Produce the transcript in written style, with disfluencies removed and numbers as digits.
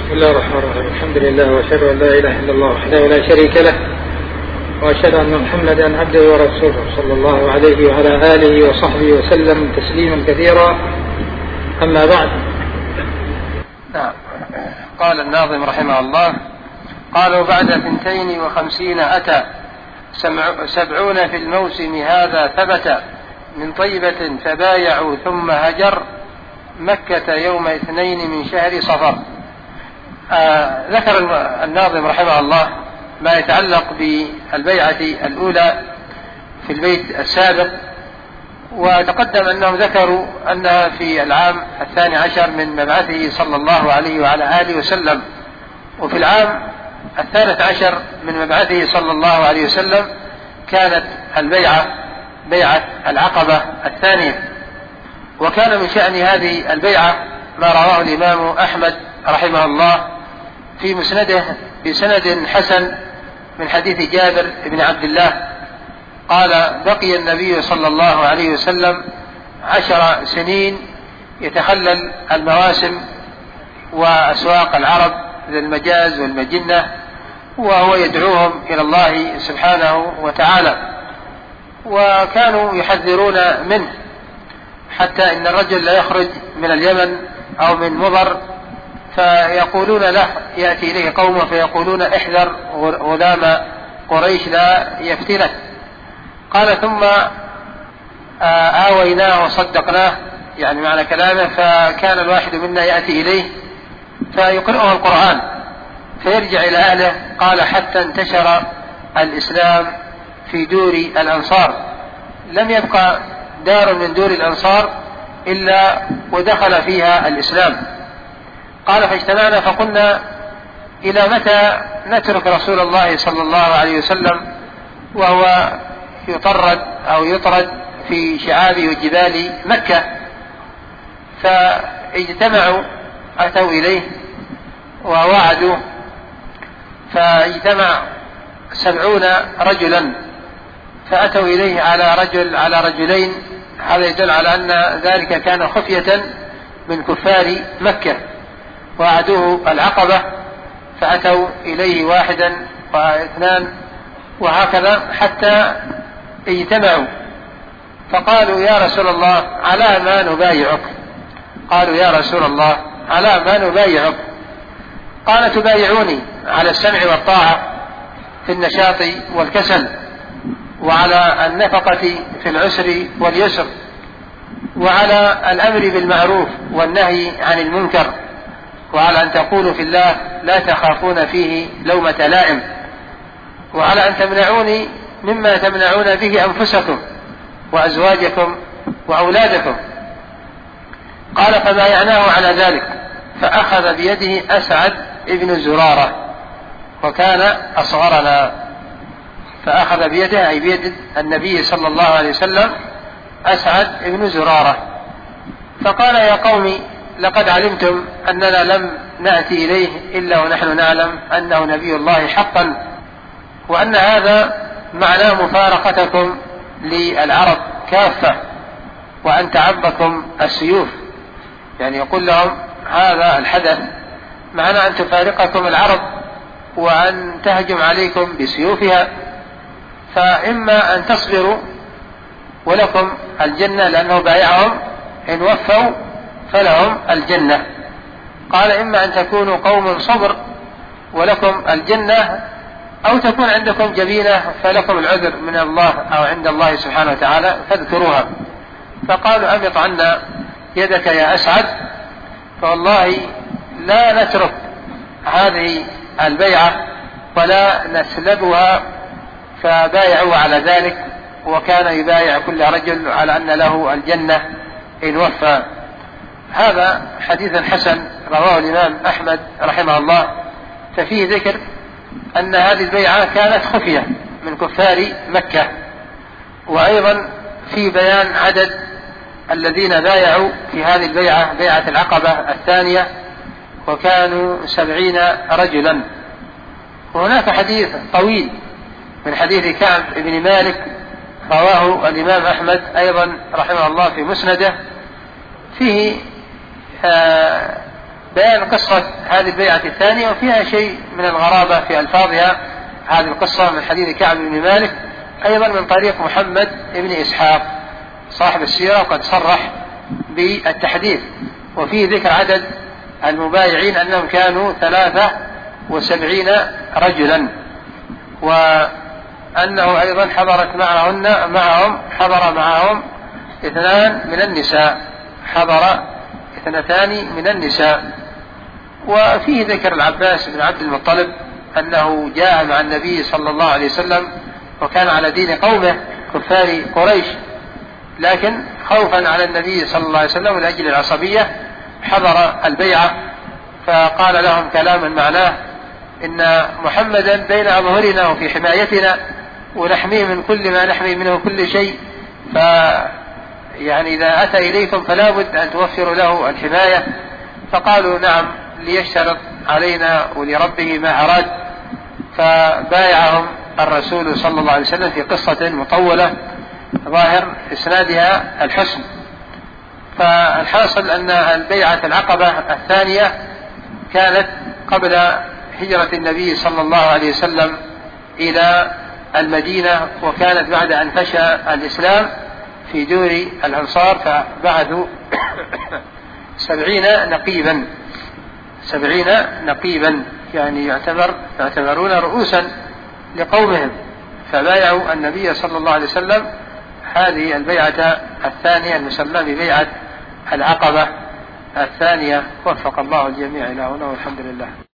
بسم الله الرحمن الرحيم. الحمد لله وأشهد أن لا إله إلا الله وحده لا شريك له، وأشهد أن محمدا عبده ورسوله صلى الله عليه وعلى آله وصحبه وسلم تسليما كثيرا. أما بعد. قال الناظم رحمه الله: قالوا بعد 52 أتى 70 في الموسم هذا ثبت من طيبة فبايعوا ثم هجر مكة يوم 2 من شهر صفر. ذكر الناظم رحمه الله ما يتعلق بالبيعة الأولى في البيت السابق، وتقدم أنهم ذكروا أنها في العام 12 من مبعثه صلى الله عليه وعلى آله وسلم، وفي العام 13 من مبعثه صلى الله عليه وسلم كانت البيعة بيعة العقبة الثانية. وكان من شأن هذه البيعة ما رواه الإمام أحمد رحمه الله في مسنده بسند حسن من حديث جابر بن عبد الله قال: بقي النبي صلى الله عليه وسلم 10 سنين يتخلل المواسم وأسواق العرب ذي المجاز والمجنة، وهو يدعوهم إلى الله سبحانه وتعالى، وكانوا يحذرون منه، حتى إن الرجل لا يخرج من اليمن أو من مضر فيقولون له، يأتي إليه قومه فيقولون: احذر غلام قريش لا يفتنك. قال: ثم آويناه وصدقناه، يعني معنى كلامه، فكان الواحد منا يأتي إليه فيقرأه القرآن فيرجع إلى أهله. قال: حتى انتشر الإسلام في دور الأنصار، لم يبقى دار من دور الأنصار إلا ودخل فيها الإسلام. قال: فاجتمعنا فقلنا: إلى متى نترك رسول الله صلى الله عليه وسلم وهو يطرد في شعاب وجبال مكة؟ فاجتمعوا، أتوا إليه ووعدوا، فاجتمع 70 رجلا فأتوا إليه على رجلين. هذا يدل على أن ذلك كان خفية من كفار مكة، وعدوه العقبة فأتوا إليه 1 و2 وهكذا حتى اجتمعوا، فقالوا: يا رسول الله على ما نبايعك؟ قالوا: يا رسول الله على ما نبايعك؟ قال: تبايعوني على السمع والطاعة في النشاط والكسل، وعلى النفقة في العسر واليسر، وعلى الأمر بالمعروف والنهي عن المنكر، وعلى أن تقولوا في الله لا تخافون فيه لومة لائم، وعلى أن تمنعوني مما تمنعون به أنفسكم وأزواجكم وأولادكم. قال: فبايعناه على ذلك، فأخذ بيده أسعد ابن زرارة وكان أصغرنا، فأخذ بيده أي بيد النبي صلى الله عليه وسلم أسعد ابن زرارة، فقال: يا قوم لقد علمتم أننا لم نأتي إليه إلا ونحن نعلم أنه نبي الله حقا، وأن هذا معناه مفارقتكم للعرب كافة، وأن تعبكم السيوف. يعني يقول لهم هذا الحدث معناه أن تفارقكم العرب وأن تهجم عليكم بسيوفها، فإما أن تصبروا ولكم الجنة، لأنه بايعهم إن وفوا فلهم الجنة. قال: إما أن تكونوا قوم صبر ولكم الجنة، أو تكون عندكم جبينة فلكم العذر من الله أو عند الله سبحانه وتعالى فاذكروها. فقالوا: أمط عنا يدك يا أسعد، فوالله لا نترك هذه البيعة ولا نسلبها. فبايعوا على ذلك، وكان يبايع كل رجل على أن له الجنة إن وفى. هذا حديث حسن رواه الإمام أحمد رحمه الله، ففيه ذكر أن هذه البيعة كانت خفية من كفار مكة، وأيضا في بيان عدد الذين بايعوا في هذه البيعة بيعة العقبة الثانية، وكانوا 70 رجلا. وهناك حديث طويل من حديث كعب بن مالك رواه الإمام أحمد أيضا رحمه الله في مسنده، فيه بيان قصة هذه البيعة الثانية، وفيها شيء من الغرابة في ألفاظها. هذه القصة من حديث كعب بن مالك أيضا من طريق محمد بن إسحاق صاحب السيرة، وقد صرح بالتحديث، وفيه ذكر عدد المبايعين أنهم كانوا 73 رجلا، وأنه أيضا حضر معهم 2 من النساء، حضر 2 من النساء. وفيه ذكر العباس بن عبد المطلب أنه جاء مع النبي صلى الله عليه وسلم وكان على دين قومه كفار قريش، لكن خوفا على النبي صلى الله عليه وسلم لأجل العصبية حضر البيعة، فقال لهم كلاما معناه إن محمدا بين أظهرنا وفي حمايتنا، ونحميه من كل ما نحمي منه كل شيء، يعني إذا أتى إليكم فلا بد أن توفروا له الحماية. فقالوا نعم، ليشترط علينا ولربه ما أراد. فبايعهم الرسول صلى الله عليه وسلم في قصة مطولة ظاهر إسنادها الحسن. فالحاصل أن البيعة العقبة الثانية كانت قبل هجرة النبي صلى الله عليه وسلم إلى المدينة، وكانت بعد أن فشى الإسلام في دور الأنصار، فبعثوا 70 نقيبا يعني يعتبرون رؤوسا لقومهم، فبايعوا النبي صلى الله عليه وسلم هذه البيعة الثانية المسمى ببيعة العقبة الثانية. وفق الله الجميع إلى هنا والحمد لله.